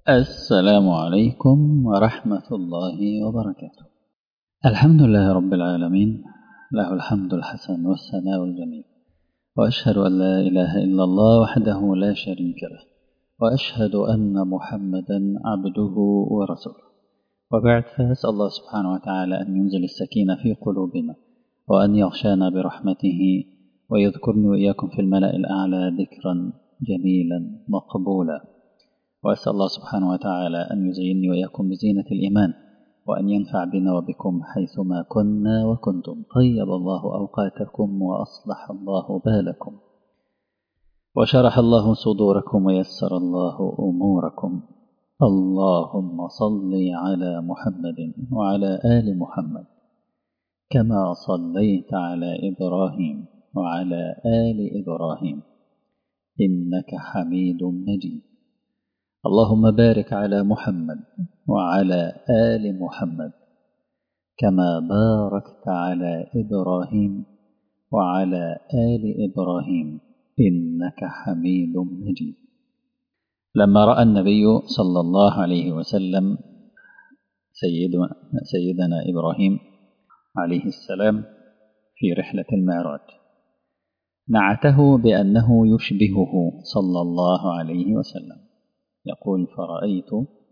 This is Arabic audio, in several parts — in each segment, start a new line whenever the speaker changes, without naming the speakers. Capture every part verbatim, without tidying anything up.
السلام عليكم ورحمة الله وبركاته. الحمد لله رب العالمين، له الحمد الحسن والثناء الجميل، وأشهد أن لا إله إلا الله وحده لا شريك له، وأشهد أن محمدا عبده ورسوله. وبعد، فأسأل الله سبحانه وتعالى أن ينزل السكينة في قلوبنا، وأن يغشانا برحمته، ويذكرني وإياكم في الملأ الأعلى ذكرا جميلا مقبولا. وأسأل الله سبحانه وتعالى أن يزينني وإياكم بزينة الإيمان، وأن ينفع بنا وبكم حيثما كنا وكنتم. طيب الله أوقاتكم وأصلح الله بالكم، وشرح الله صدوركم ويسر الله أموركم. اللهم صل على محمد وعلى آل محمد كما صليت على إبراهيم وعلى آل إبراهيم إنك حميد مجيد. اللهم بارك على محمد وعلى آل محمد كما باركت على إبراهيم وعلى آل إبراهيم إنك حميد مجيد. لما رأى النبي صلى الله عليه وسلم سيدنا, سيدنا إبراهيم عليه السلام في رحلة المعراج، نعته بأنه يشبهه صلى الله عليه وسلم. يقول: فرأيت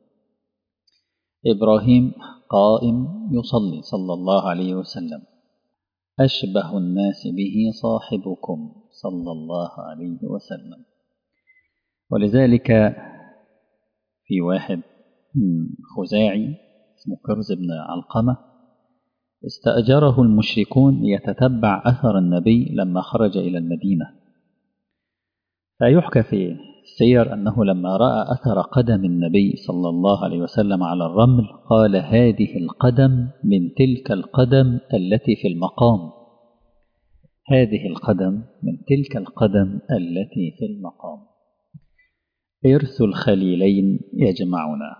إبراهيم قائم يصلي صلى الله عليه وسلم، أشبه الناس به صاحبكم صلى الله عليه وسلم. ولذلك في واحد خزاعي اسمه كرز بن علقمة استأجره المشركون ليتتبع أثر النبي لما خرج إلى المدينة. فيحكى في السير أنه لما رأى أثر قدم النبي صلى الله عليه وسلم على الرمل قال: هذه القدم من تلك القدم التي في المقام، هذه القدم من تلك القدم التي في المقام. إرث الخليلين يجمعنا.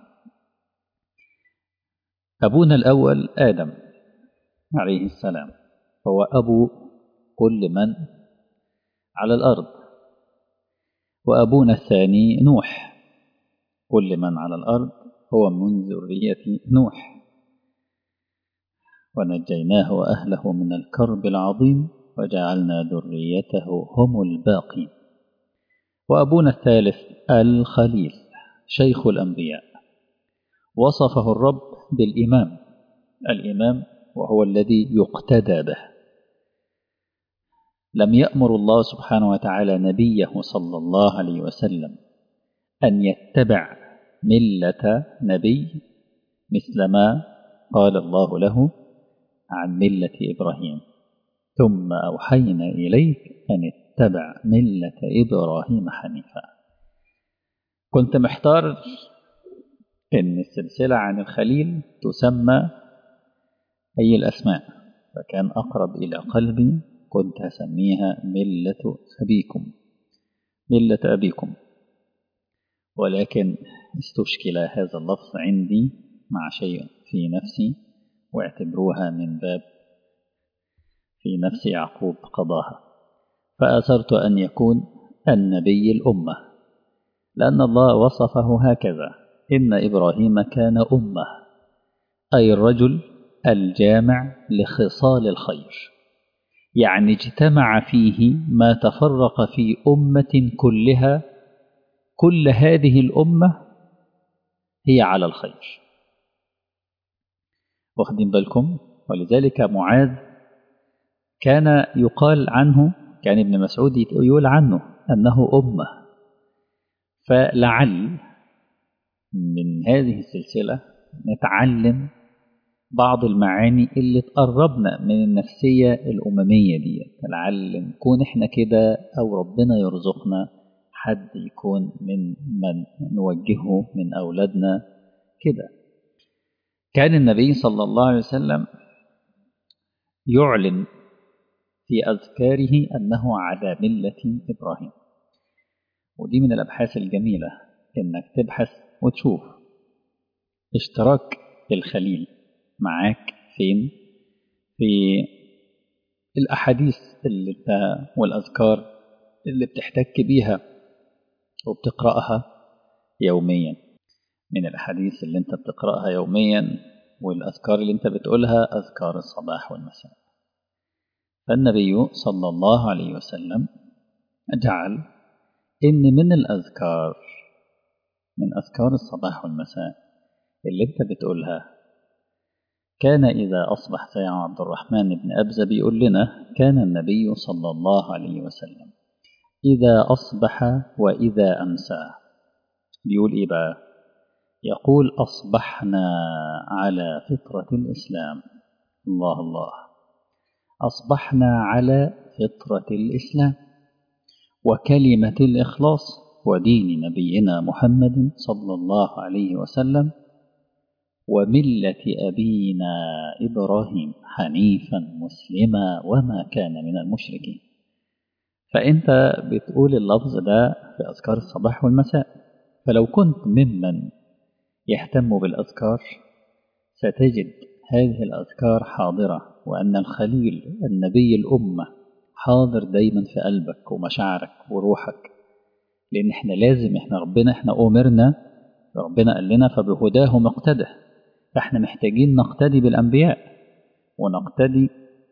أبونا الأول آدم عليه السلام هو أبو كل من على الأرض، وأبونا الثاني نوح، كل من على الأرض هو من ذرية نوح، ونجيناه وأهله من الكرب العظيم وجعلنا ذريته هم الباقين. وأبونا الثالث الخليل شيخ الأنبياء، وصفه الرب بالإمام، الإمام وهو الذي يقتدى به. لم يأمر الله سبحانه وتعالى نبيه صلى الله عليه وسلم أن يتبع ملة نبي مثل ما قال الله له عن ملة إبراهيم: ثم أوحينا إليك أن اتبع ملة إبراهيم حنيفا. كنت محتار إن السلسلة عن الخليل تسمى أي الأسماء، فكان أقرب إلى قلبي كنت أسميها ملة أبيكم، ملة أبيكم، ولكن استشكل هذا اللفظ عندي مع شيء في نفسي، واعتبروها من باب في نفس يعقوب قضاها، فأثرت أن يكون النبي الأمة، لأن الله وصفه هكذا: إن إبراهيم كان أمة، أي الرجل الجامع لخصال الخير، يعني اجتمع فيه ما تفرق في أمة كلها، كل هذه الأمة هي على الخير. واخدين بالكم؟ ولذلك معاذ كان يقال عنه، كان ابن مسعود يقول عنه أنه أمة. فلعل من هذه السلسلة نتعلم بعض المعاني اللي تقربنا من النفسية الأممية دي، لعل نكون احنا كده، أو ربنا يرزقنا حد يكون من من نوجهه من أولادنا كده. كان النبي صلى الله عليه وسلم يعلن في أذكاره أنه على ملة إبراهيم، ودي من الأبحاث الجميلة إنك تبحث وتشوف اشتراك الخليل معاك فين في الأحاديث اللي انت والأذكار اللي بتحتك بيها وبتقرأها يوميا. من الأحاديث اللي أنت بتقرأها يوميا والأذكار اللي أنت بتقولها أذكار الصباح والمساء. فالنبي صلى الله عليه وسلم جعل إن من الأذكار من أذكار الصباح والمساء اللي أنت بتقولها، كان إذا أصبح زي عبد الرحمن بن أبزة بيقول لنا كان النبي صلى الله عليه وسلم إذا أصبح وإذا أمسى بيقول إيه بقى؟ يقول أصبحنا على فطرة الإسلام. الله الله، أصبحنا على فطرة الإسلام وكلمة الإخلاص ودين نبينا محمد صلى الله عليه وسلم وملة أبينا إبراهيم حنيفا مسلما وما كان من المشركين. فأنت بتقول اللفظ ده في أذكار الصباح والمساء، فلو كنت ممن يهتم بالأذكار ستجد هذه الأذكار حاضرة، وأن الخليل النبي الأمة حاضر دايما في قلبك ومشاعرك وروحك، لأن احنا لازم احنا ربنا احنا أمرنا، ربنا قال لنا فبهداه مقتده، فاحنا محتاجين نقتدي بالأنبياء ونقتدي.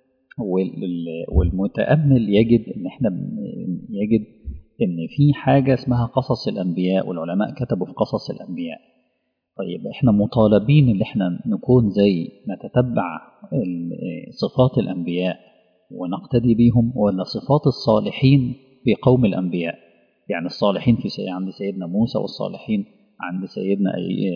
والمتأمل يجد ان احنا يجد ان في حاجة اسمها قصص الأنبياء، والعلماء كتبوا في قصص الأنبياء. طيب احنا مطالبين ان احنا نكون زي نتتبع صفات الأنبياء ونقتدي بيهم، ولا صفات الصالحين في قوم الأنبياء؟ يعني الصالحين في سي... عند سيدنا موسى، والصالحين عند سيدنا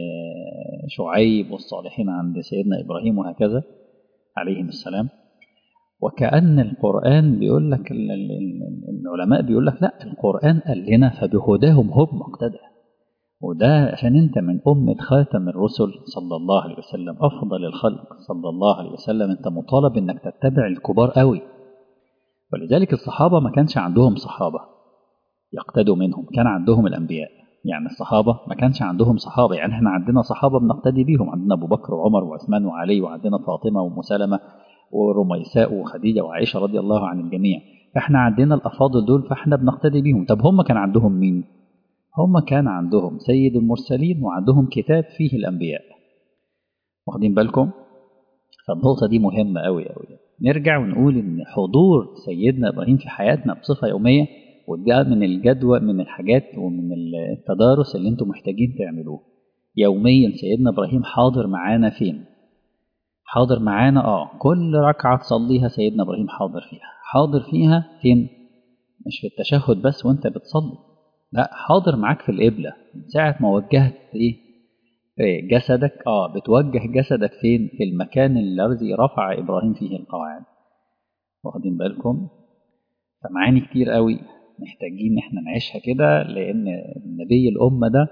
شعيب، والصالحين عند سيدنا إبراهيم، وهكذا عليهم السلام. وكأن القرآن بيقول لك، العلماء بيقول لك لا، القرآن قال لنا فبهداهم هم مقتدى، وده عشان انت من أمة خاتم الرسل صلى الله عليه وسلم أفضل الخلق صلى الله عليه وسلم، انت مطالب انك تتبع الكبار قوي. ولذلك الصحابة ما كانش عندهم صحابة يقتدوا منهم، كان عندهم الأنبياء. يعني الصحابة ما كانش عندهم صحابة، يعني احنا عندنا صحابة بنقتدي بيهم، عندنا أبو بكر وعمر وعثمان وعلي، وعندنا فاطمة وأم سلمة ورميساء وخديجة وعائشة رضي الله عن الجميع. فاحنا عندنا الأفاضل دول، فاحنا بنقتدي بيهم. طب هم كان عندهم مين؟ هم كان عندهم سيد المرسلين، وعندهم كتاب فيه الأنبياء. واخدين بالكم؟ فالنقطة دي مهمة أوي أوي. نرجع ونقول إن حضور سيدنا إبراهيم في حياتنا بصفة يومية، وده من الجدوى، من الحاجات ومن التدارس اللي انتم محتاجين تعملوه يوميا. سيدنا إبراهيم حاضر معانا فين؟ حاضر معانا اه كل ركعة تصليها سيدنا إبراهيم حاضر فيها. حاضر فيها فين؟ مش في التشهد بس وانت بتصلي، لا، حاضر معاك في القبلة من ساعة ما وجهت ايه جسدك. اه بتوجه جسدك فين؟ في المكان الذي رفع إبراهيم فيه القواعد. واخدين بالكم؟ فمعاني كتير قوي محتاجين احنا نعيشها كده، لأن النبي الأمة ده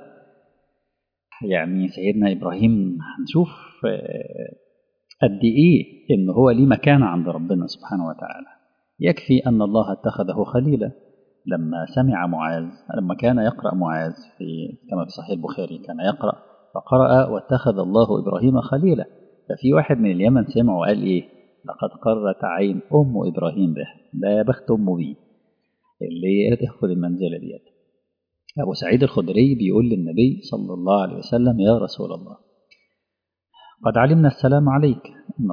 يعني سيدنا إبراهيم هنشوف قد إيه إن هو ليه مكانة عند ربنا سبحانه وتعالى. يكفي أن الله اتخذه خليلا لما سمع معاذ، لما كان يقرأ معاذ في كما في صحيح البخاري، كان يقرأ فقرأ واتخذ الله إبراهيم خليلا. ففي واحد من اليمن سمع وقال إيه؟ لقد قرت عين أم إبراهيم به، ده يا بخت أمه بيه اللي تاخد المنزلة ديت. أبو سعيد الخدري بيقول للنبي صلى الله عليه وسلم يا رسول الله قد علمنا السلام عليك.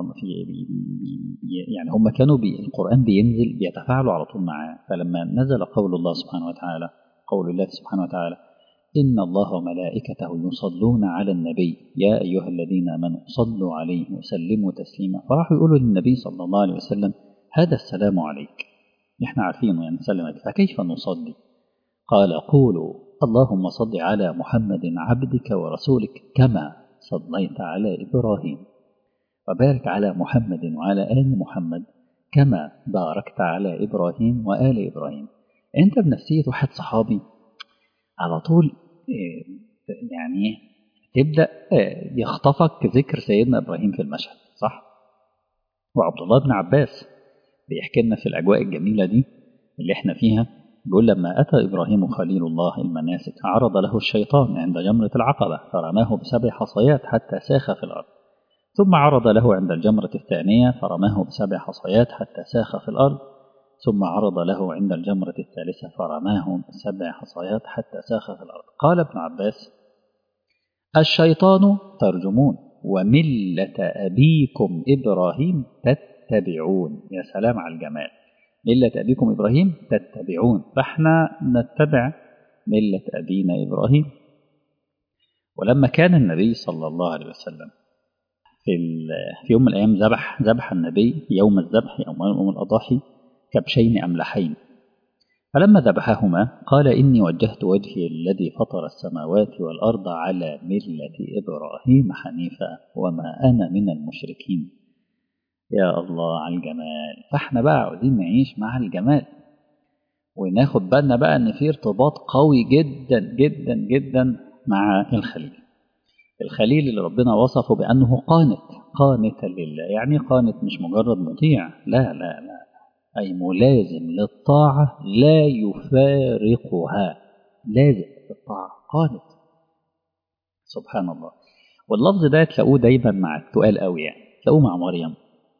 يعني هم كانوا بي القرآن بينزل بيتفاعلوا على طول معاه. فلما نزل قول الله سبحانه وتعالى، قول الله سبحانه وتعالى إن الله وملائكته يصلون على النبي يا أيها الذين آمنوا صلوا عليه وسلموا تسليما، فراحوا يقولوا للنبي صلى الله عليه وسلم هذا السلام عليك نحن عارفينه يعني سلم عليك، فكيف نصلي؟ قال قولوا اللهم صل على محمد عبدك ورسولك كما صليت على إبراهيم، وبارك على محمد وعلى آل محمد كما باركت على إبراهيم وآل إبراهيم. أنت بنفسية واحد صحابي على طول يعني تبدأ يخطفك ذكر سيدنا إبراهيم في المشهد، صح؟ وعبد الله بن عباس بيحكي لنا في الأجواء الجميلة دي اللي احنا فيها، بيقول لما أتى إبراهيم خليل الله المناسك عرض له الشيطان عند جمرة العقبة فرماه بسبع حصيات حتى ساخ في الأرض، ثم عرض له عند الجمرة الثانية فرماه بسبع حصيات حتى ساخ في الأرض، ثم عرض له عند الجمرة الثالثة فرماه بسبع حصيات حتى ساخ في الأرض. قال ابن عباس الشيطان ترجمون وملة أبيكم إبراهيم تتبعون. يا سلام على الجمال، ملة أبيكم إبراهيم تتبعون، فإحنا نتبع ملة أبينا إبراهيم. ولما كان النبي صلى الله عليه وسلم في, في يوم من الأيام ذبح ذبح النبي يوم الذبح يوم يوم الأضاحي كبشين أملحين، فلما ذبحهما قال إني وجهت وجهي الذي فطر السماوات والأرض على ملة إبراهيم حنيفا وما أنا من المشركين. يا الله على الجمال. فاحنا بقى عاوزين نعيش مع الجمال وناخد بالنا بقى ان في ارتباط قوي جدا جدا جدا مع الخليل. الخليل اللي ربنا وصفه بأنه قانت قانتا لله، يعني قانت مش مجرد مطيع، لا لا لا، أي ملازم للطاعة لا يفارقها، لازم للطاعة قانت. سبحان الله. واللفظ ده تلاقوه دايما مع التقال قوي، يعني تلاقوه مع مريم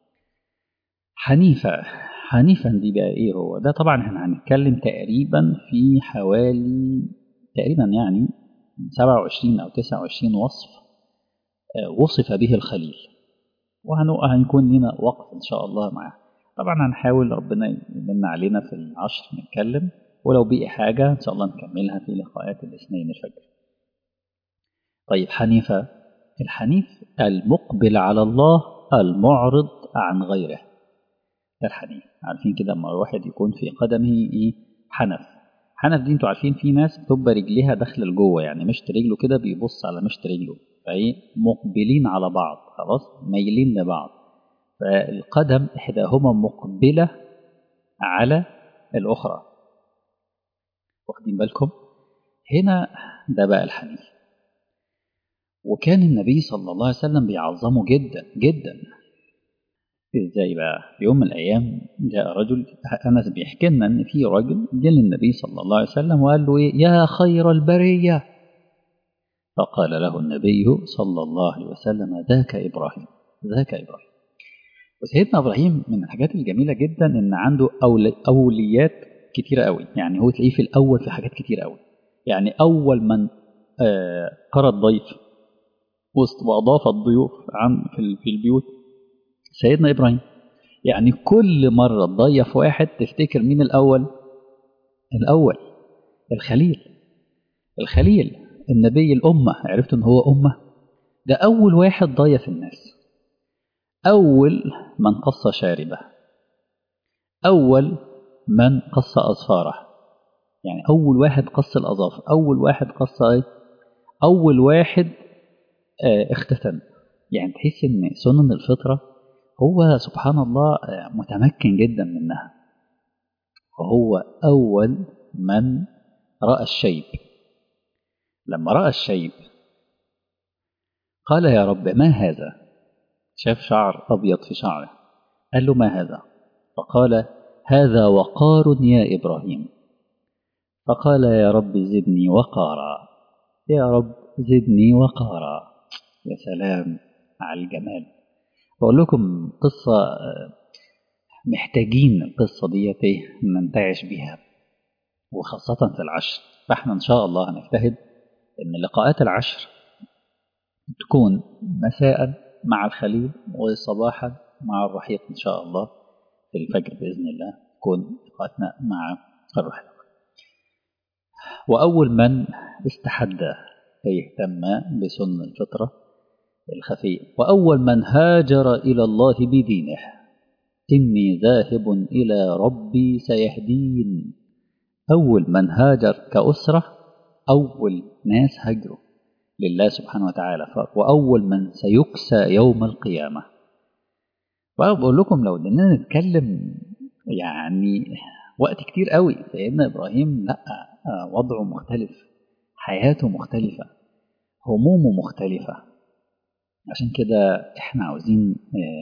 حنيفة. حنيفا دي بقى ايه هو ده؟ طبعا احنا هنتكلم تقريبا في حوالي تقريبا يعني سبعة وعشرين أو تسعة وعشرين وصف وصف به الخليل، وهنكون لنا وقت إن شاء الله معه. طبعا هنحاول ربنا يمن علينا في العشر نتكلم، ولو بقي حاجة إن شاء الله نكملها في لقاءات الاثنين الفجر. طيب حنيفة، الحنيف المقبل على الله المعرض عن غيره، ده الحنيف. عارفين كده لما الواحد يكون في قدمه ايه حنف، حنف دي انتوا عارفين في ناس بتبقى رجليها داخله لجوه، يعني مشط رجله كده بيبص على مشط رجله، فايه مقبلين على بعض، خلاص مايلين لبعض، فالقدم احداهما مقبله على الاخرى. واخدين بالكم؟ هنا ده بقى الحنيف. وكان النبي صلى الله عليه وسلم بيعظمه جدا جدا. ازاي بقى؟ في يوم من الايام جاء رجل، انس بيحكي لنا ان في رجل جاء للنبي صلى الله عليه وسلم وقال له ايه يا خير البريه، فقال له النبي صلى الله عليه وسلم ذاك ابراهيم، ذاك ابراهيم. وسيدنا ابراهيم من الحاجات الجميله جدا ان عنده أولي اوليات كتيره قوي، يعني هو تلاقيه في الاول في حاجات كتيره قوي. يعني اول من آه قرى الضيف واضاف الضيوف عن في البيوت سيدنا ابراهيم. يعني كل مرة تضيف واحد تفتكر مين الأول؟ الأول الخليل. الخليل النبي الأمة، عرفت أن هو أمة، ده أول واحد ضيف الناس، أول من قص شاربه، أول من قص أظفاره، يعني أول واحد قص الأظافر، أول واحد قص إيه؟ أول واحد آه اختتن. يعني تحس أن سنن الفطرة هو سبحان الله متمكن جدا منها، وهو أول من رأى الشيب. لما رأى الشيب قال يا رب ما هذا؟ شاف شعر أبيض في شعره، قال له ما هذا؟ فقال هذا وقار يا إبراهيم. فقال يا رب زدني وقارا، يا رب زدني وقارا. يا سلام على الجمال. بقول لكم قصة محتاجين القصة دي ننتعش بها، وخاصة في العشر. فاحنا إن شاء الله هنجتهد إن لقاءات العشر تكون مساء مع الخليل وصباحا مع الرحيق إن شاء الله. في الفجر بإذن الله تكون لقاءاتنا مع الرحيق. وأول من استحد يهتم بسنن الفطرة الخفية، وأول من هاجر إلى الله بدينه، إني ذاهب إلى ربي سيهدين. أول من هاجر كأسرة، أول ناس هجروا لله سبحانه وتعالى، وأول من سيكسى يوم القيامة. وأقول لكم لو بدنا نتكلم يعني وقت كتير قوي، سيدنا إبراهيم لا وضعه مختلف، حياته مختلفة، همومه مختلفة. عشان كده احنا عاوزين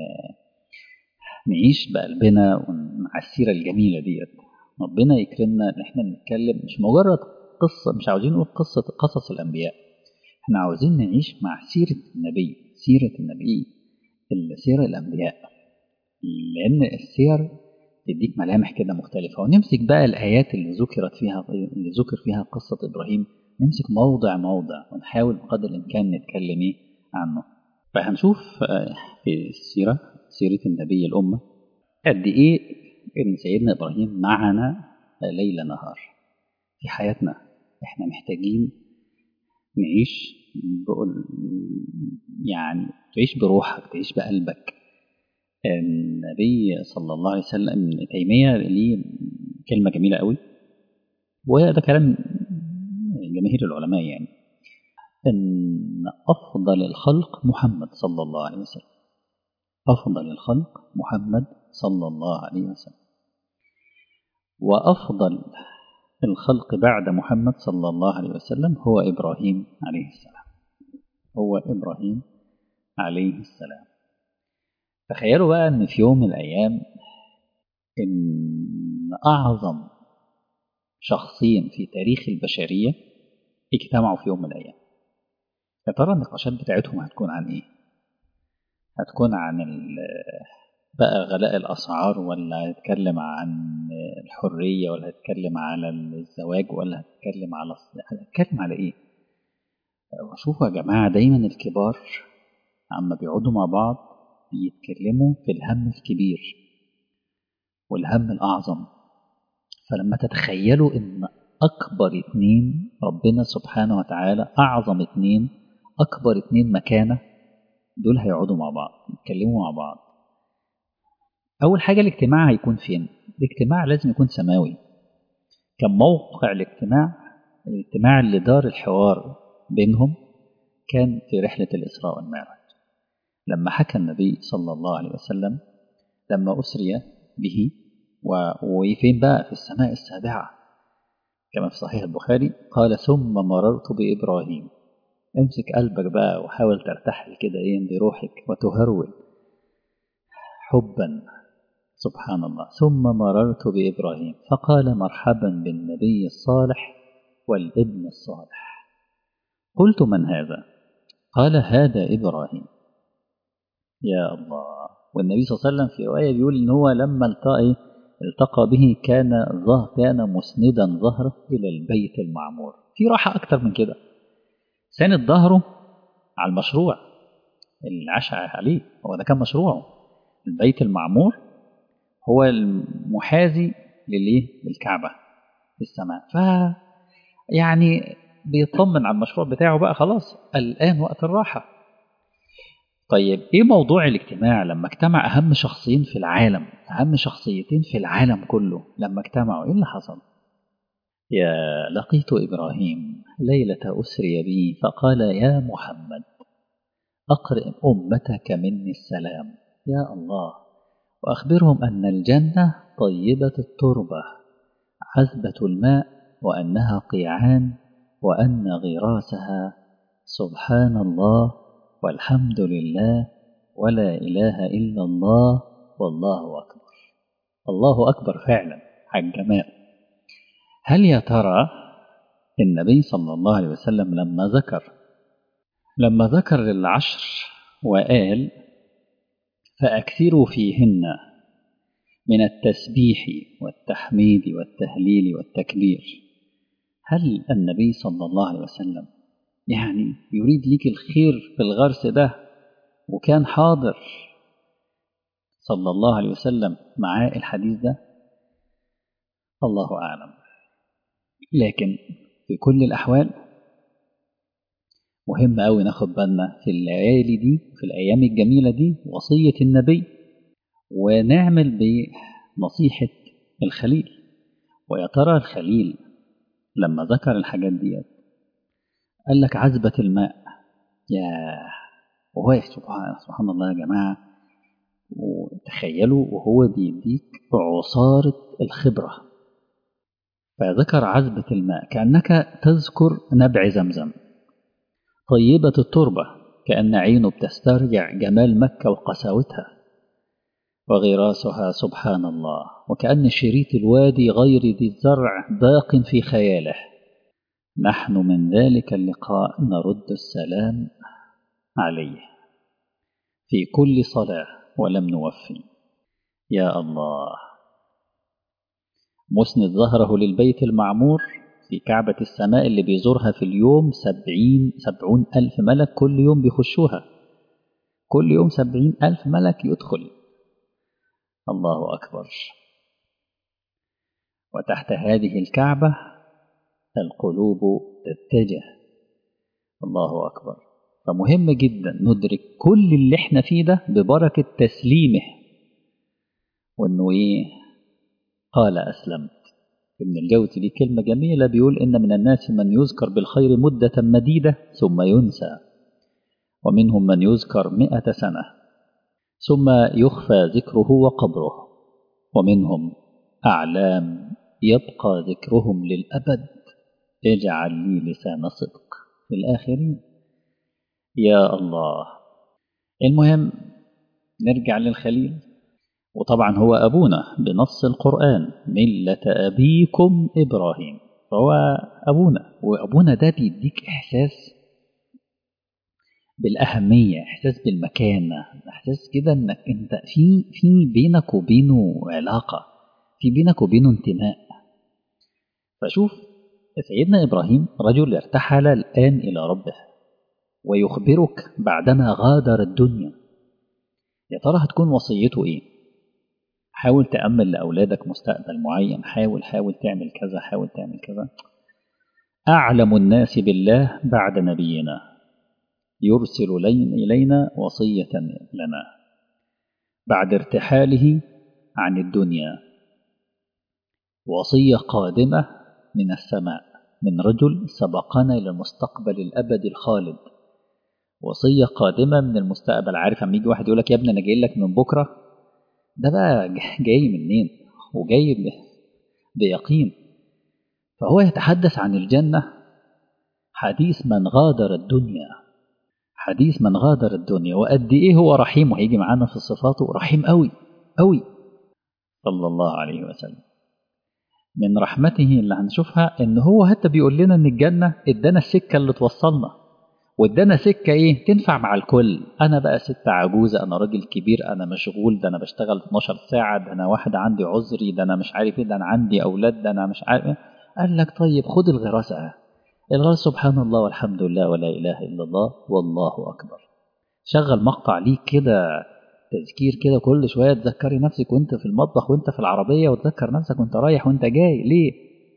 نعيش بقلبنا مع السيرة الجميلة ديت. ربنا يكرمنا ان احنا نتكلم مش مجرد قصة، مش عاوزين نقول قصة قصص الأنبياء، احنا عاوزين نعيش مع سيرة النبي، سيرة النبي، سيرة الأنبياء، لأن السير تديك ملامح كده مختلفة. ونمسك بقى الآيات اللي ذكرت فيها اللي ذكر فيها قصة إبراهيم نمسك موضع موضع ونحاول بقدر الإمكان نتكلم إيه عنه. فهنشوف في السيرة سيرة النبي الأمة قد إيه إن سيدنا إبراهيم معنا ليل نهار في حياتنا. إحنا محتاجين نعيش بقول يعني تعيش بروحك، تعيش بقلبك. النبي صلى الله عليه وسلم، ابن تيمية ليه كلمة جميلة قوي، وده كلام جماهير العلماء، يعني أن أفضل الخلق محمد صلى الله عليه وسلم. أفضل الخلق محمد صلى الله عليه وسلم، وأفضل الخلق بعد محمد صلى الله عليه وسلم هو إبراهيم عليه السلام. هو إبراهيم عليه السلام. تخيلوا بقى أن في يوم من الأيام إن أعظم شخصين في تاريخ البشرية اجتمعوا في يوم من الأيام. يا ترى النقاشات بتاعتهم هتكون عن إيه؟ هتكون عن بقى غلاء الأسعار، ولا هتتكلم عن الحرية، ولا هتتكلم على الزواج، ولا هتتكلم على هتتكلم على إيه؟ وشوفوا يا جماعة، دايما الكبار عما بيقعدوا مع بعض بيتكلموا في الهم الكبير والهم الأعظم. فلما تتخيلوا إن أكبر اتنين ربنا سبحانه وتعالى، أعظم اتنين، أكبر اتنين مكانة، دول هيقعدوا مع بعض يتكلموا مع بعض. أول حاجة الاجتماع هيكون فين؟ الاجتماع لازم يكون سماوي. كان موقع الاجتماع، الاجتماع اللي دار الحوار بينهم كان في رحلة الإسراء والمعراج، لما حكى النبي صلى الله عليه وسلم لما أسري به وفين بقى في السماء السابعة كما في صحيح البخاري، قال ثم مررت بإبراهيم. امسك قلبك بقى وحاول ترتحل كده ايه بروحك وتهرول حبا. سبحان الله. ثم مررت بإبراهيم فقال مرحبا بالنبي الصالح والابن الصالح. قلت من هذا؟ قال هذا إبراهيم. يا الله. والنبي صلى الله عليه وسلم في رواية بيقول إن هو لما التقى التقى به كان ظهر كان مسندا ظهره إلى البيت المعمور. في راحة أكتر من كده. ساند ظهره على المشروع اللي عاش عليه، هو ده كان مشروعه. البيت المعمور هو المحاذي للإيه؟ للكعبة في السماء. ف يعني بيطمن على المشروع بتاعه بقى، خلاص الآن وقت الراحة. طيب إيه موضوع الاجتماع؟ لما اجتمع أهم شخصين في العالم، أهم شخصيتين في العالم كله، لما اجتمعوا إيه اللي حصل؟ يا لقيت إبراهيم ليلة أسري بي فقال يا محمد أقرئ أمتك مني السلام. يا الله. وأخبرهم أن الجنة طيبة التربة عذبة الماء، وأنها قيعان، وأن غراسها سبحان الله والحمد لله ولا إله إلا الله والله أكبر. الله أكبر فعلا على الجمال. هل يا ترى النبي صلى الله عليه وسلم لما ذكر لما ذكر العشر وقال فأكثروا فيهن من التسبيح والتحميد والتهليل والتكبير، هل النبي صلى الله عليه وسلم يعني يريد لك الخير في الغرس ده وكان حاضر صلى الله عليه وسلم معاه الحديث ده؟ الله أعلم. لكن في كل الأحوال مهم أوي ناخد بالنا في الليالي دي، في الأيام الجميلة دي، وصية النبي، ونعمل بنصيحة الخليل. ويا ترى الخليل لما ذكر الحاجات دي قال لك عذبة الماء. يا وهو سبحان سبحان الله يا جماعة. وتخيلوا وهو بيديك عصارة الخبرة، فذكر عذبة الماء كأنك تذكر نبع زمزم. طيبة التربة كأن عينه بتسترجع جمال مكة وقساوتها. وغراسها سبحان الله وكأن شريط الوادي غير ذي الزرع باق في خياله. نحن من ذلك اللقاء نرد السلام عليه في كل صلاة ولم نوفي. يا الله. مسند ظهره للبيت المعمور في كعبة السماء اللي بيزورها في اليوم سبعين سبعون ألف ملك كل يوم بيخشوها، كل يوم سبعين ألف ملك يدخل. الله أكبر. وتحت هذه الكعبة القلوب تتجه. الله أكبر. فمهم جدا ندرك كل اللي احنا فيه ده ببركة تسليمه، وانه ايه؟ قال أسلمت. ابن الجوزي ليه كلمة جميلة بيقول إن من الناس من يذكر بالخير مدة مديدة ثم ينسى، ومنهم من يذكر مئة سنة ثم يخفى ذكره وقبره، ومنهم أعلام يبقى ذكرهم للأبد. اجعل لي لسان صدق في الآخرين. يا الله. المهم نرجع للخليل، وطبعا هو أبونا بنص القرآن، ملة أبيكم إبراهيم، فهو أبونا. وأبونا ده بيديك إحساس بالأهمية، إحساس بالمكانة، إحساس كده إنك أنت في في بينك وبينه علاقة، في بينك وبينه انتماء. فشوف سيدنا إبراهيم رجل ارتحل الآن إلى ربه، ويخبرك بعدما غادر الدنيا. يا ترى هتكون وصيته إيه؟ حاول تأمل لأولادك مستقبل معين، حاول حاول تعمل كذا، حاول تعمل كذا. أعلم الناس بالله بعد نبينا يرسل إلينا وصية لنا بعد ارتحاله عن الدنيا، وصية قادمة من السماء من رجل سبقنا إلى المستقبل الأبدي الخالد، وصية قادمة من المستقبل. عارف لما يجي واحد يقول لك يا ابني أنا جاي لك من بكرة، ده بقى جاي منين؟ وجاي بيقين. فهو يتحدث عن الجنة حديث من غادر الدنيا، حديث من غادر الدنيا، وقد إيه هو رحيم. وهيجي معانا في صفاته رحيم قوي قوي صلى الله عليه وسلم. من رحمته اللي هنشوفها إن هو حتى بيقول لنا إن الجنة إدانا السكة اللي توصلنا، وإدانا سكة إيه تنفع مع الكل. أنا بقى ست عجوزة، أنا راجل كبير، أنا مشغول، ده أنا بشتغل اتناشر ساعة، ده أنا واحد عندي عذري، ده أنا مش عارف إيه، ده أنا عندي أولاد، ده أنا مش عارف إيه. قال لك طيب خد الغراسة، الغراسة سبحان الله والحمد لله ولا إله إلا الله والله أكبر. شغل مقطع ليك كده تذكير كده، كل شوية تذكري نفسك وانت في المطبخ وانت في العربية، وتذكر نفسك وانت رايح وانت جاي. ليه؟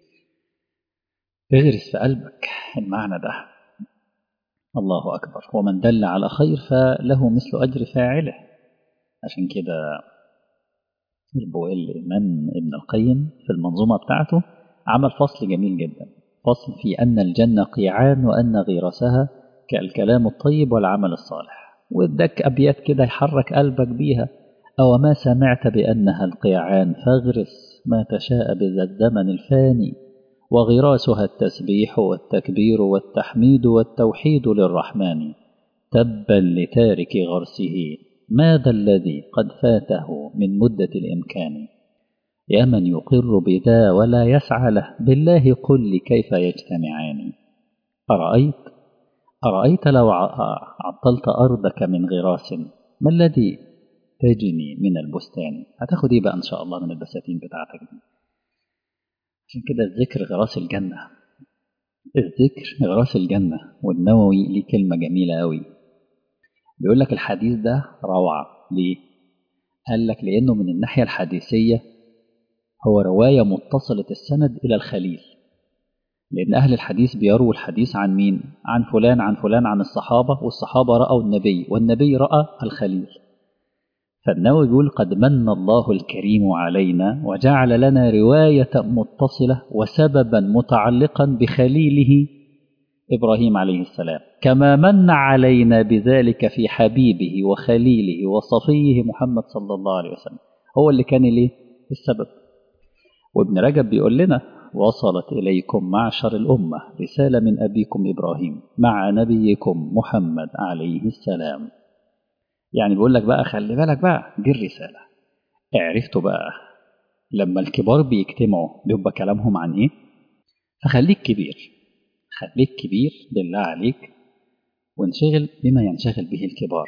اغرس في قلبك المعنى ده. الله أكبر. ومن دل على خير فله مثل أجر فاعله. عشان كده الإمام ابن القيم في المنظومة بتاعته عمل فصل جميل جدا، فصل في أن الجنة قيعان وأن غيرسها كالكلام الطيب والعمل الصالح، وادك أبيات كده يحرك قلبك بيها. أو ما سمعت بأنها القيعان فاغرس ما تشاء بذا الزمن الفاني، وغراسها التسبيح والتكبير والتحميد والتوحيد للرحمن. تبا لتارك غرسه ماذا الذي قد فاته من مدة الإمكان. يا من يقر بذا ولا يسعى له، بالله قل لي كيف يجتمعان. أرأيت أرأيت لو عطلت أرضك من غراس، ما الذي تجني من البستان. هتاخد إيه بقى إن شاء الله من البساتين بتاعتك دي. عشان كده الذكر غراس الجنة، الذكر غراس الجنة. والنووي ليه كلمة جميلة قوي، بيقول لك الحديث ده روعة. ليه؟ قال لك لأنه من الناحية الحديثية هو رواية متصلة السند إلى الخليل، لأن أهل الحديث بيروا الحديث عن مين؟ عن فلان عن فلان عن الصحابة، والصحابة رأوا النبي، والنبي رأى الخليل. فالنووي يقول قد من الله الكريم علينا وجعل لنا رواية متصلة وسببا متعلقا بخليله إبراهيم عليه السلام، كما من علينا بذلك في حبيبه وخليله وصفيه محمد صلى الله عليه وسلم. هو اللي كان ليه السبب. وابن رجب بيقول لنا وصلت إليكم معشر الأمة رسالة من أبيكم إبراهيم مع نبيكم محمد عليه السلام. يعني بيقول لك بقى خلي بالك بقى دي الرسالة. عرفتوا بقى لما الكبار بيجتمعوا بيبقى كلامهم عن إيه؟ فخليك كبير، خليك كبير بالله عليك، وانشغل بما ينشغل به الكبار.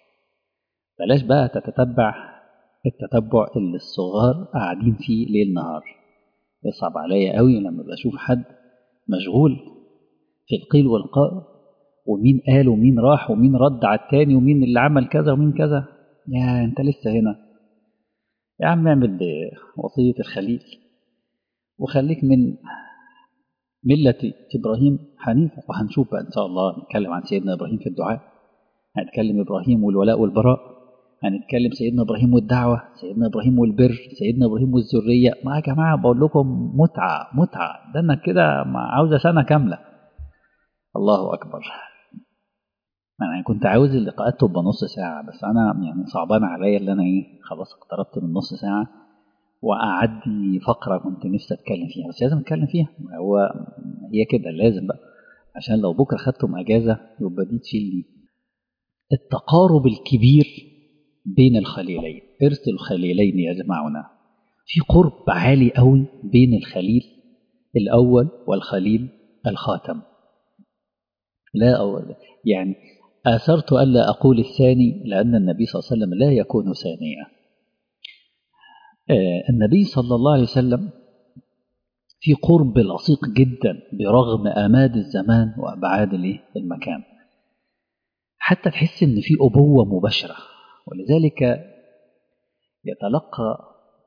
بلاش بقى تتتبع التتبع اللي الصغار قاعدين فيه ليل نهار. يصعب عليا قوي لما بشوف حد مشغول في القيل والقال، ومين قال ومين راح ومين رد على التاني ومين اللي عمل كذا ومين كذا. يا انت لسه هنا يا عم، اعمل وصية الخليل وخليك من ملة إبراهيم حنيفة. وهنشوف بقى إن شاء الله، نتكلم عن سيدنا إبراهيم في الدعاء، هنتكلم إبراهيم والولاء والبراء، هنتكلم سيدنا إبراهيم والدعوة، سيدنا إبراهيم والبر، سيدنا إبراهيم والذرية. ما يا جماعة بقول لكم متعة متعة، ده أنا كده عاوزة سنة كاملة. الله أكبر. أنا كنت عاوز اللقاءات تبقى نص ساعة، بس أنا يعني صعبان عليا اللي أنا إيه، خلاص اقتربت من نص ساعة وأعدي فقرة كنت نفسي أتكلم فيها، بس لازم أتكلم فيها. هو هي كده لازم بقى، عشان لو بكرة خدتم أجازة يبقى دي تشيل لي. التقارب الكبير بين الخليلين، إرث الخليلين يجمعنا. في قرب عالي قوي بين الخليل الأول والخليل الخاتم. لا أول يعني آثرت ألا أقول الثاني، لأن النبي صلى الله عليه وسلم لا يكون ثانيا. آه النبي صلى الله عليه وسلم في قرب لصيق جدا برغم آماد الزمان وأبعاد المكان، حتى تحس إن في أبوة مباشرة. ولذلك يتلقى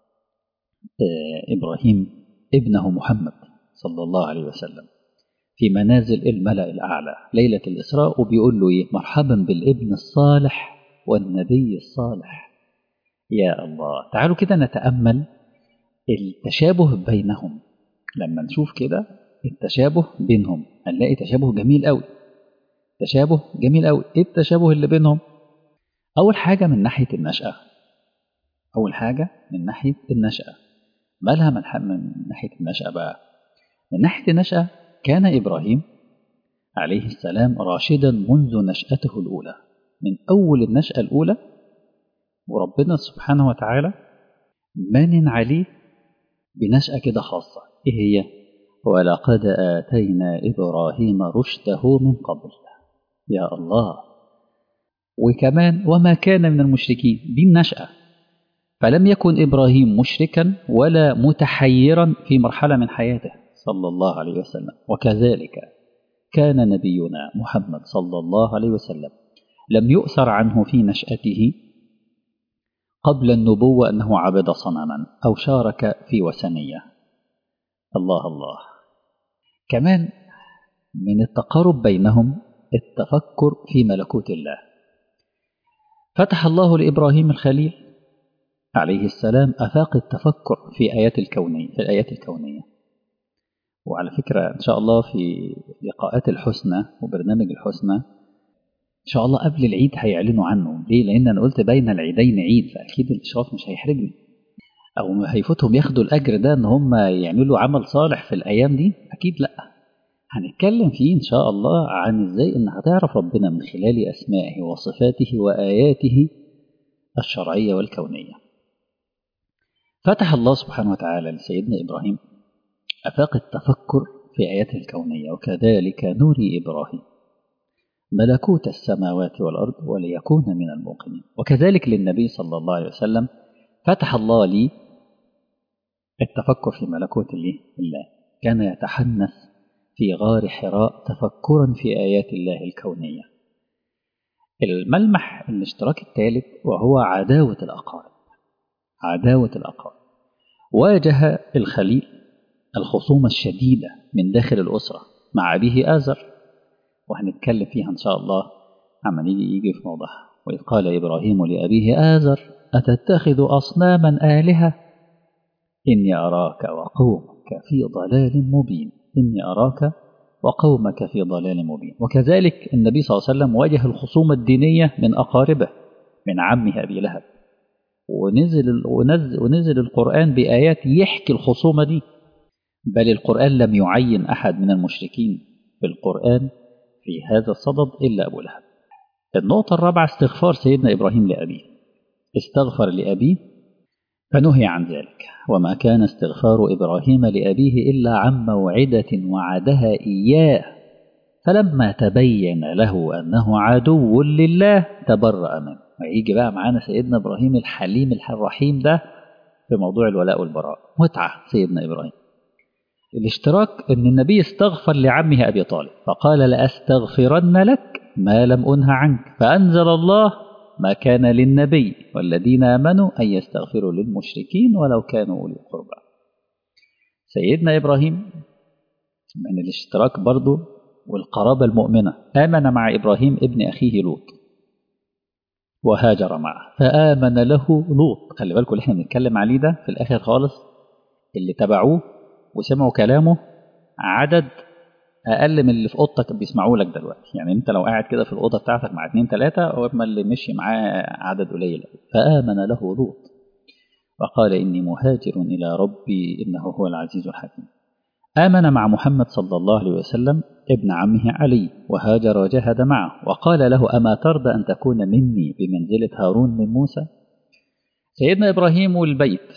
آه إبراهيم ابنه محمد صلى الله عليه وسلم في منازل الملأ الأعلى ليلة الإسراء، وبيقول له إيه؟ مرحبا بالابن الصالح والنبي الصالح. يا الله، تعالوا كده نتأمل التشابه بينهم. لما نشوف كده التشابه بينهم هنلاقي تشابه جميل قوي، تشابه جميل قوي. إيه التشابه اللي بينهم؟ أول حاجة من ناحية النشأة، أول حاجة من ناحية النشأة. مالها من ناحية النشأة بقى؟ من ناحية النشأة كان إبراهيم عليه السلام راشدا منذ نشأته الأولى، من أول النشأة الأولى، وربنا سبحانه وتعالى منن عليه بنشأة كده خاصة. إيه هي؟ ولقد آتينا إبراهيم رشده من قبل. يا الله. وكمان وما كان من المشركين، دي النشأة. فلم يكن إبراهيم مشركا ولا متحيرا في مرحلة من حياته صلى الله عليه وسلم. وكذلك كان نبينا محمد صلى الله عليه وسلم لم يؤثر عنه في نشأته قبل النبوة أنه عبد صنما أو شارك في وثنية. الله الله. كمان من التقارب بينهم التفكر في ملكوت الله. فتح الله لإبراهيم الخليل عليه السلام آفاق التفكر في آيات الكونية في الآيات الكونية. وعلى فكرة إن شاء الله في لقاءات الحسنى وبرنامج الحسنى إن شاء الله قبل العيد هيعلنوا عنه. ليه؟ لأن أنا قلت بين العيدين عيد، فأكيد الإشراف مش هيحرجني أو هيفوتهم ياخدوا الأجر ده إن هم يعملوا عمل صالح في الأيام دي. أكيد لأ. هنتكلم فيه إن شاء الله عن إزاي إن هتعرف ربنا من خلال أسمائه وصفاته وآياته الشرعية والكونية. فتح الله سبحانه وتعالى لسيدنا إبراهيم آفاق التفكر في آياته الكونية. وكذلك نوري إبراهيم ملكوت السماوات والأرض وليكون من الموقنين. وكذلك للنبي صلى الله عليه وسلم فتح الله لي التفكر في ملكوت الله. كان يتحنث في غار حراء تفكرا في آيات الله الكونية. الملمح الاشتراك الثالث وهو عداوة الأقارب. عداوة الأقارب. واجه الخليل الخصومة الشديدة من داخل الأسرة مع أبيه آزر، وهنتكلم فيها إن شاء الله عما يجي يجي في موضعها. وإذ قال إبراهيم لأبيه آزر أتتخذ أصناما آلهة إني أراك وقومك في ضلال مبين. إني أراك وقومك في ضلال مبين. وكذلك النبي صلى الله عليه وسلم واجه الخصومة الدينية من أقاربه، من عمه أبي لهب، ونزل, ونزل, ونزل القرآن بآيات يحكي الخصومة دي. بل القرآن لم يعين أحد من المشركين في القرآن في هذا الصدد إلا أبو لهب. النقطة الرابعة استغفار سيدنا إبراهيم لأبيه. استغفر لأبيه فنهي عن ذلك. وما كان استغفار إبراهيم لأبيه إلا عن موعدة وعدها إياه فلما تبين له أنه عدو لله تبرأ منه. ويجي بقى معانا سيدنا إبراهيم الحليم الرحيم ده في موضوع الولاء والبراء. متعة سيدنا إبراهيم. الاشتراك أن النبي استغفر لعمه أبي طالب فقال لأستغفرن لك ما لم أنه عنك، فأنزل الله ما كان للنبي والذين آمنوا أن يستغفروا للمشركين ولو كانوا أولي القربى. سيدنا إبراهيم من الاشتراك برضه والقرابة المؤمنة آمن مع إبراهيم ابن أخيه لوط وهاجر معه فآمن له لوط. خلي بالكم اللي احنا بنتكلم عليه ده في الآخر خالص اللي تبعوه وسمعوا كلامه عدد أقل من اللي في أوضتك بيسمعوا لك دلوقتي. يعني أنت لو قاعد كده في الأوضة بتاعتك مع اتنين تلاتة أما اللي مشي معاه عدد قليل. فآمن له لوط وقال إني مهاجر إلى ربي إنه هو العزيز الحكيم. آمن مع محمد صلى الله عليه وسلم ابن عمه علي وهاجر وجاهد معه وقال له أما ترضى أن تكون مني بمنزلة هارون من موسى. سيدنا إبراهيم والبيت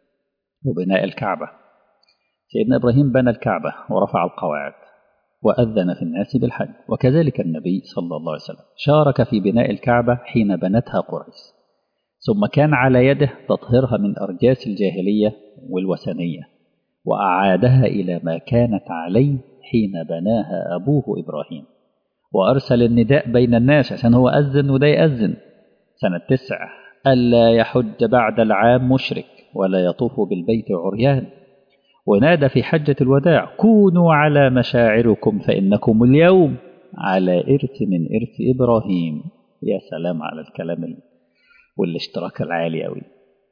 وبناء الكعبة. سيدنا إبراهيم بنى الكعبة ورفع القواعد وأذن في الناس بالحج، وكذلك النبي صلى الله عليه وسلم شارك في بناء الكعبة حين بنتها قريش، ثم كان على يده تطهيرها من أرجاس الجاهلية والوثنية وأعادها إلى ما كانت عليه حين بناها أبوه إبراهيم، وأرسل النداء بين الناس عشان هو أذن وده يأذن سنة تسع ألا يحج بعد العام مشرك ولا يطوف بالبيت عريان، ونادى في حجة الوداع كونوا على مشاعركم فإنكم اليوم على إرث من إرث إبراهيم. يا سلام على الكلام والاشتراك العالي أوي.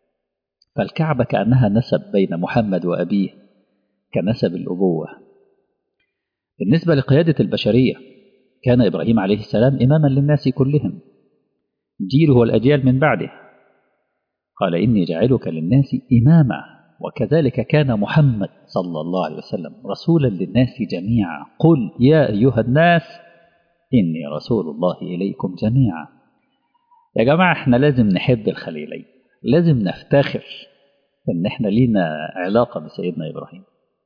فالكعبة كأنها نسب بين محمد وأبيه كنسب الأبوة. بالنسبة لقيادة البشرية كان إبراهيم عليه السلام إماما للناس كلهم، جيله والأجيال من بعده. قال إني جعلك للناس إماما، وكذلك كان محمد صلى الله عليه وسلم رسولا للناس جميعا. قل يا أيها الناس إني رسول الله إليكم جميعا. يا جماعة احنا لازم نحب الخليلين، لازم نفتخر إن احنا لينا علاقة بسيدنا إبراهيم.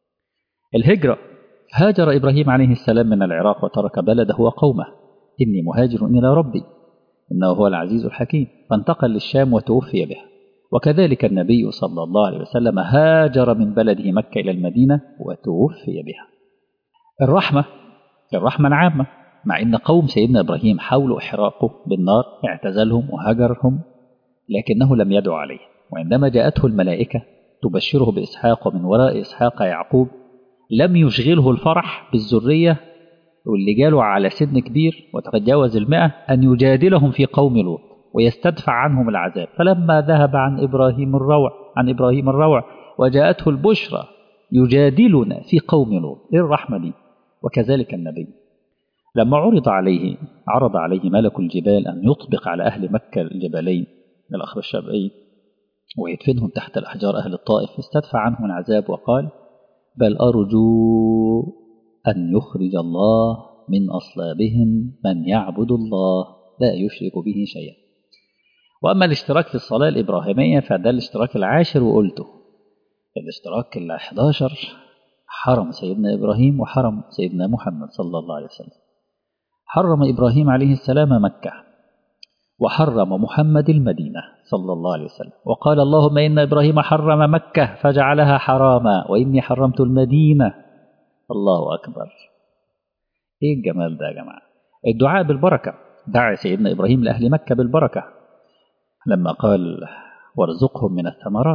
الهجرة، هاجر إبراهيم عليه السلام من العراق وترك بلده وقومه. إني مهاجر إلى ربي إنه هو العزيز الحكيم، فانتقل للشام وتوفي به. وكذلك النبي صلى الله عليه وسلم هاجر من بلده مكة إلى المدينة وتوفي بها. الرحمة، الرحمة العامة، مع إن قوم سيدنا إبراهيم حاولوا إحراقه بالنار اعتزلهم وهجرهم لكنه لم يدعو عليه. وعندما جاءته الملائكة تبشره بإسحاق ومن وراء إسحاق يعقوب لم يشغله الفرح بالذرية واللي جاله على سن كبير وتجاوز المئة أن يجادلهم في قوم لوط ويستدفع عنهم العذاب. فلما ذهب عن إبراهيم الروع عن إبراهيم الروع وجاءته البشرى يجادلنا في قوم لوط. إيه الرحمة دي؟ وكذلك النبي لما عرض عليه عرض عليه ملك الجبال أن يطبق على أهل مكة الجبلين الأخر الشابعي ويدفنهم تحت الأحجار أهل الطائف، استدفع عنهم العذاب وقال بل أرجو أن يخرج الله من أصلابهم من يعبد الله لا يشرك به شيئا. وأما الاشتراك في الصلاة الإبراهيمية فده الاشتراك العاشر وقلته. الاشتراك الأحد عشر حرم سيدنا إبراهيم وحرم سيدنا محمد صلى الله عليه وسلم. حرم إبراهيم عليه السلام مكة وحرم محمد المدينة صلى الله عليه وسلم، وقال اللهم إن إبراهيم حرم مكة فجعلها حراما وإني حرمت المدينة. الله أكبر. إيه الجمال ده يا جماعة؟ الدعاء بالبركة، دعا سيدنا إبراهيم لأهل مكة بالبركة لما قال وارزقهم من الثمرات،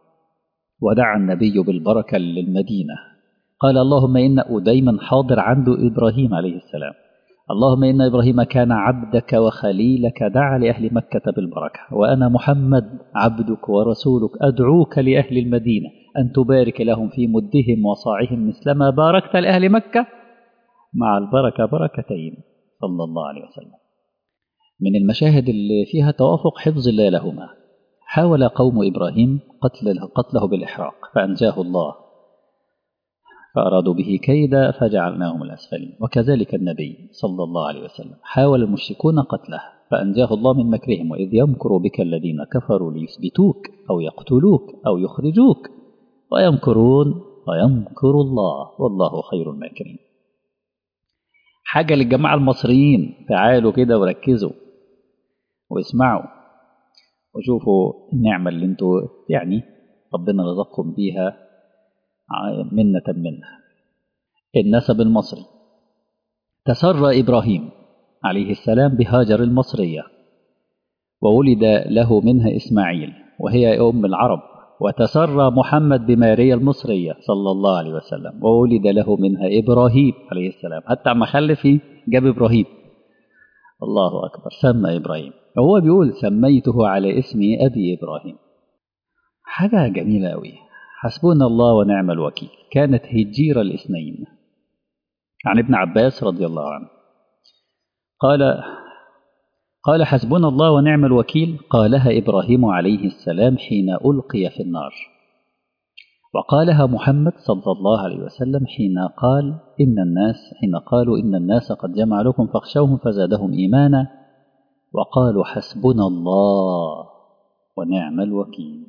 ودعا النبي بالبركة للمدينة. قال اللهم إن دايما حاضر عنده إبراهيم عليه السلام، اللهم إن إبراهيم كان عبدك وخليلك دعا لأهل مكة بالبركة، وأنا محمد عبدك ورسولك أدعوك لأهل المدينة أن تبارك لهم في مدهم وصاعهم مثلما باركت لأهل مكة مع البركة بركتين صلى الله عليه وسلم. من المشاهد اللي فيها توافق حفظ الله لهما، حاول قوم إبراهيم قتله, قتله بالإحراق فأنجاه الله، فأرادوا به كيدا فجعلناهم الأسفلين. وكذلك النبي صلى الله عليه وسلم حاول المشركون قتله فأنجاه الله من مكرهم، وإذ يمكر بك الذين كفروا ليثبتوك أو يقتلوك أو يخرجوك ويمكرون ويمكر الله والله خير الماكرين. حاجة للجماعة المصريين، تعالوا كده وركزوا واسمعوا وشوفوا النعمة اللي انتوا يعني ربنا رزقكم بيها منة منه. النسب المصري: تسرى إبراهيم عليه السلام بهاجر المصرية، وولد له منها إسماعيل وهي أم العرب، وتسرى محمد بماريا المصرية صلى الله عليه وسلم، وولد له منها إبراهيم عليه السلام. حتى عما خلف جاب إبراهيم. الله أكبر، سمى إبراهيم. وهو بيقول سميته على اسم أبي إبراهيم. حاجة جميلة أوي. حسبنا الله ونعم الوكيل. كانت هجير الاثنين. عن ابن عباس رضي الله عنه قال قال حسبنا الله ونعم الوكيل قالها إبراهيم عليه السلام حين ألقي في النار، وقالها محمد صلى الله عليه وسلم حين قال إن الناس حين قالوا إن الناس قد جمع لكم فاخشوهم فزادهم إيمانا، وقالوا حسبنا الله ونعم الوكيل.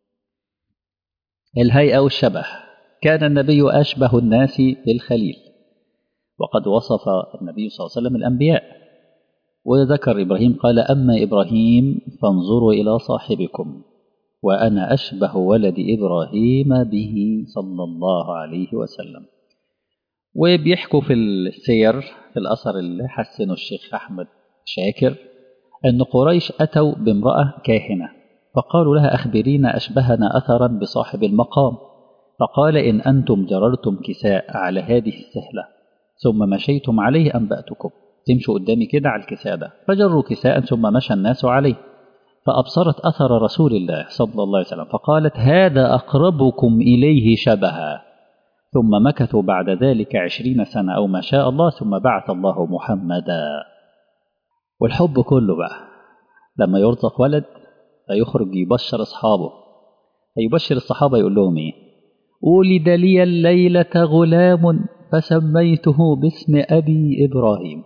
الهيئة والشبه: كان النبي أشبه الناس بالخليل، وقد وصف النبي صلى الله عليه وسلم الأنبياء، وذكر إبراهيم قال أما إبراهيم فانظروا إلى صاحبكم وأنا أشبه ولد إبراهيم به صلى الله عليه وسلم. وبيحكوا في السير في الأثر اللي حسنه الشيخ أحمد شاكر أن قريش أتوا بامرأة كاهنة فقالوا لها أخبرينا أشبهنا أثرا بصاحب المقام، فقال إن أنتم جررتم كساء على هذه السهلة ثم مشيتم عليه أنبأتكم. تمشوا قدامي كده على الكساء ده، فجروا كساء ثم مشى الناس عليه، فأبصرت أثر رسول الله صلى الله عليه وسلم فقالت هذا أقربكم إليه شبها، ثم مكثوا بعد ذلك عشرين سنة أو ما شاء الله، ثم بعث الله محمدا. والحب كله بقى لما يرزق ولد فيخرج يبشر أصحابه، فيبشر الصحابة يقول لهم إيه؟ ولد لي الليلة غلام فسميته باسم أبي إبراهيم.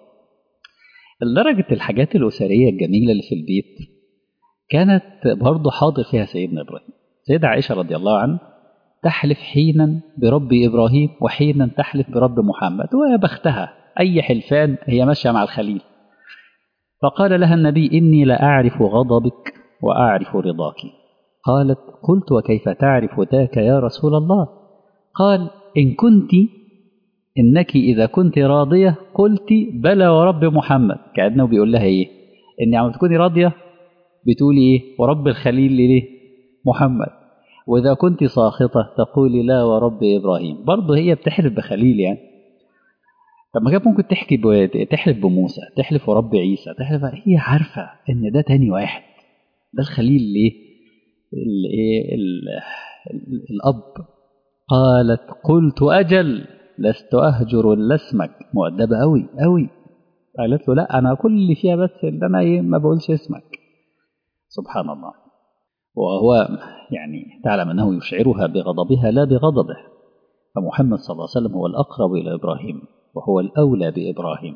لدرجة الحاجات الأسرية الجميلة اللي في البيت كانت برضه حاضر فيها سيدنا إبراهيم. سيدة عائشة رضي الله عنها تحلف حينا برب إبراهيم وحينا تحلف برب محمد، ويا بختها أي حلفان هي ماشية مع الخليل. فقال لها النبي إني لأعرف غضبك وأعرف رضاك. قالت قلت وكيف تعرف ذاك يا رسول الله؟ قال إن كنت إنك إذا كنت راضية قلت بلى ورب محمد، كأنه بيقول لها إيه؟ إني عم تكوني راضية بتقولي إيه؟ ورب الخليل ليه؟ محمد. وإذا كنت ساخطة تقولي لا ورب إبراهيم. برضه هي بتحلف بخليل يعني. طب ما كانت ممكن تحكي ب... تحلف بموسى، تحلف ورب عيسى، تحلف. هي عارفة إن ده تاني واحد، ده الخليل ليه؟ الإيه ال... ال... الأب. قالت قلت أجل لست أهجر إلا اسمك. مؤدبة أوي أوي. قالت له لا أنا كل اللي فيها بس إن أنا إيه ما بقولش اسمك. سبحان الله. وهو يعني تعلم أنه يشعرها بغضبها لا بغضبه. فمحمد صلى الله عليه وسلم هو الأقرب إلى إبراهيم وهو الأولى بإبراهيم.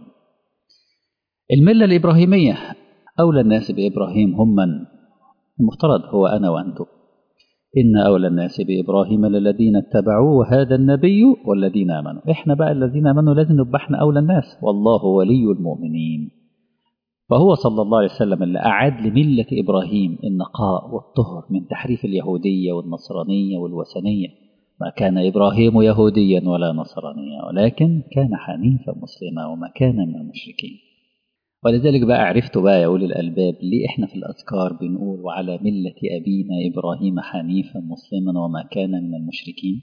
الملة الإبراهيمية أولى الناس بإبراهيم هم من؟ المفترض هو أنا وأنتم. إن أولى الناس بإبراهيم للذين اتبعوه وهذا النبي والذين آمنوا. إحنا بقى الذين آمنوا لازم نبقى إحنا أولى الناس، والله ولي المؤمنين. فهو صلى الله عليه وسلم اللي أعاد لملة إبراهيم النقاء والطهر من تحريف اليهودية والنصرانية والوثنية. ما كان إبراهيم يهوديا ولا نصرانيا ولكن كان حنيفا مسلما وما كان من المشركين. ولذلك بقى عرفتوا بقى يا أولي الألباب ليه إحنا في الأذكار بنقول وعلى ملة أبينا إبراهيم حنيفا مسلما وما كان من المشركين.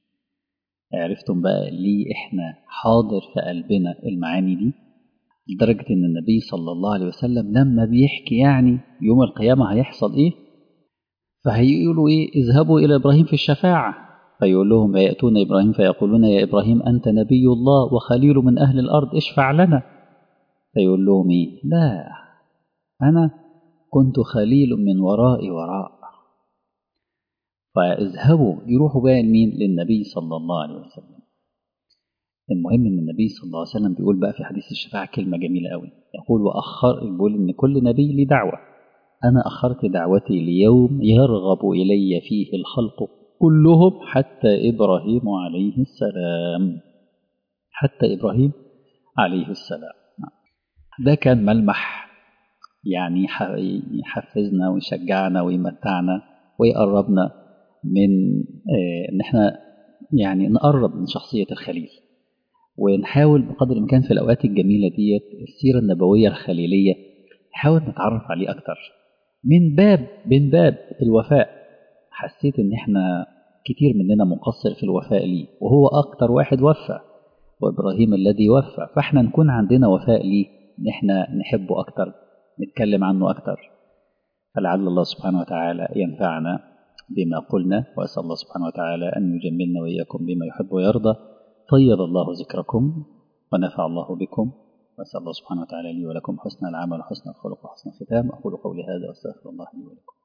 عرفتم بقى ليه إحنا حاضر في قلبنا المعاني دي، لدرجة إن النبي صلى الله عليه وسلم لما بيحكي يعني يوم القيامة هيحصل إيه، فهيقولوا إيه اذهبوا إلى إبراهيم في الشفاعة، فيقول لهم يأتون إبراهيم فيقولون يا إبراهيم أنت نبي الله وخليل من أهل الأرض اشفع لنا. فيقول لهم إيه لا أنا كنت خليل من وراء وراء. فاذهبوا يروحوا بقى لمين؟ للنبي صلى الله عليه وسلم. المهم ان النبي صلى الله عليه وسلم بيقول بقى في حديث الشفاعة كلمة جميلة قوي. يقول وأخر بيقول ان كل نبي لي دعوة، أنا أخرت دعوتي ليوم يرغب إلي فيه الخلق كلهم حتى إبراهيم عليه السلام. حتى إبراهيم عليه السلام. ده كان ملمح يعني يحفزنا ويشجعنا ويمتعنا ويقربنا من ان احنا يعني نقرب من شخصية الخليل، ونحاول بقدر الإمكان في الأوقات الجميلة ديت السيرة النبوية الخليلية نحاول نتعرف عليه أكتر من باب من باب الوفاء. حسيت إن إحنا كتير مننا مقصر في الوفاء ليه، وهو أكتر واحد وفى، وإبراهيم الذي وفى، فإحنا نكون عندنا وفاء ليه، إن إحنا نحبه أكتر، نتكلم عنه أكتر. فلعل الله سبحانه وتعالى ينفعنا بما قلنا، وأسأل الله سبحانه وتعالى أن يجملنا وإياكم بما يحب ويرضى. طيب الله ذكركم ونفع الله بكم، وأسأل الله سبحانه وتعالى لي ولكم حسن العمل وحسن الخلق وحسن الختام. أقول قولي هذا وأستغفر الله لي ولكم.